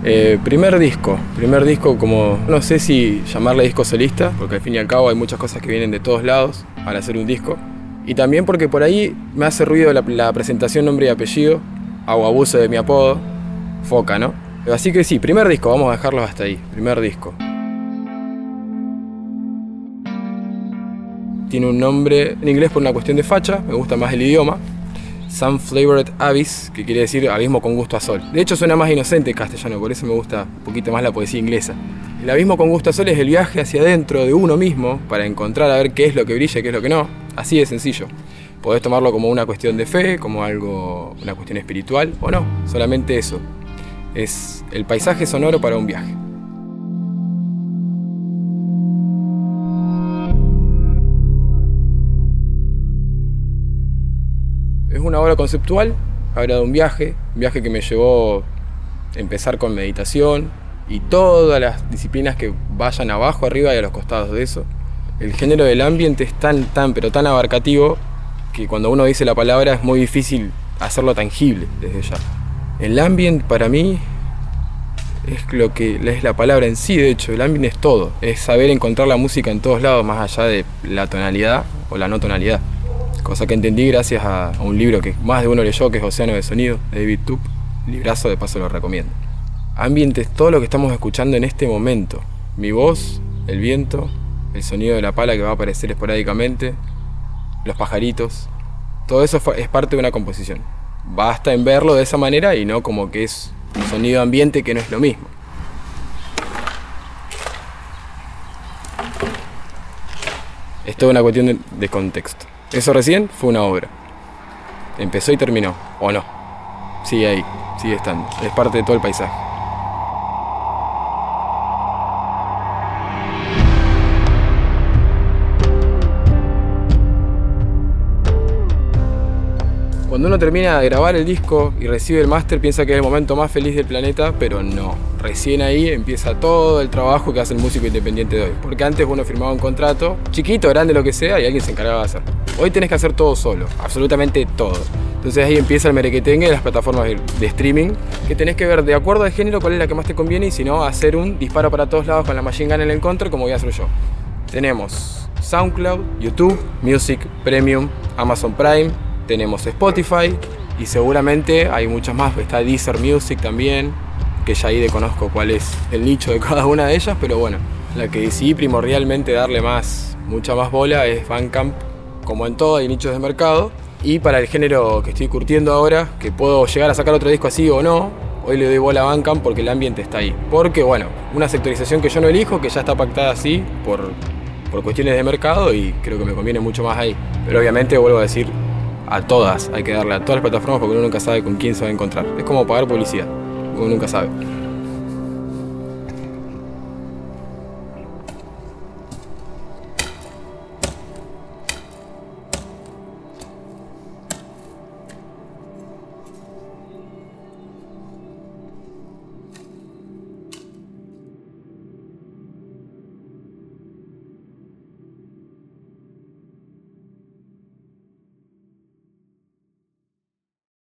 Primer disco como, no sé si llamarle disco solista, porque al fin y al cabo hay muchas cosas que vienen de todos lados al hacer un disco. Y también porque por ahí me hace ruido la presentación nombre y apellido, hago abuso de mi apodo, Foca, ¿no? Así que sí, primer disco, vamos a dejarlo hasta ahí, primer disco. Tiene un nombre en inglés por una cuestión de facha, me gusta más el idioma. Sun-Flavored Abyss, que quiere decir abismo con gusto a sol. De hecho suena más inocente en castellano, por eso me gusta un poquito más la poesía inglesa. El abismo con gusto a sol es el viaje hacia adentro de uno mismo para encontrar a ver qué es lo que brilla y qué es lo que no. Así de sencillo. Podés tomarlo como una cuestión de fe, como una cuestión espiritual o no, solamente eso. Es el paisaje sonoro para un viaje. Es una obra conceptual, habla de un viaje que me llevó a empezar con meditación y todas las disciplinas que vayan abajo, arriba y a los costados de eso. El género del ambient es tan abarcativo que cuando uno dice la palabra es muy difícil hacerlo tangible desde ya. El ambient para mí es lo que es la palabra en sí, de hecho, el ambient es todo, es saber encontrar la música en todos lados más allá de la tonalidad o la no tonalidad. Cosa que entendí gracias a un libro que más de uno leyó, que es Océano de Sonido, de David Tup. Librazo, de paso lo recomiendo. Ambient es todo lo que estamos escuchando en este momento. Mi voz, el viento, el sonido de la pala que va a aparecer esporádicamente, los pajaritos. Todo eso es parte de una composición. Basta en verlo de esa manera y no como que es un sonido ambiente que no es lo mismo. Es toda una cuestión de contexto. Eso recién fue una obra. Empezó y terminó, ¿o no? Sigue ahí, sigue estando. Es parte de todo el paisaje. Cuando uno termina de grabar el disco y recibe el máster, piensa que es el momento más feliz del planeta, pero no. Recién ahí empieza todo el trabajo que hace el músico independiente de hoy. Porque antes uno firmaba un contrato, chiquito, grande, lo que sea, y alguien se encargaba de hacer. Hoy tenés que hacer todo solo, absolutamente todo. Entonces ahí empieza el merequetengue de las plataformas de streaming, que tenés que ver de acuerdo al género cuál es la que más te conviene y si no, hacer un disparo para todos lados con la machine gun en el control como voy a hacer yo. Tenemos SoundCloud, YouTube, Music, Premium, Amazon Prime, tenemos Spotify y seguramente hay muchas más. Está Deezer Music también, que ya ahí desconozco cuál es el nicho de cada una de ellas, pero bueno, la que decidí primordialmente darle mucha más bola es Bandcamp. Como en todo hay nichos de mercado y para el género que estoy curtiendo ahora, que puedo llegar a sacar otro disco así o no, hoy le doy bola a Bandcamp porque el ambiente está ahí. Porque bueno, una sectorización que yo no elijo, que ya está pactada así por cuestiones de mercado y creo que me conviene mucho más ahí. Pero obviamente vuelvo a decir, a todas, hay que darle a todas las plataformas porque uno nunca sabe con quién se va a encontrar. Es como pagar publicidad, uno nunca sabe.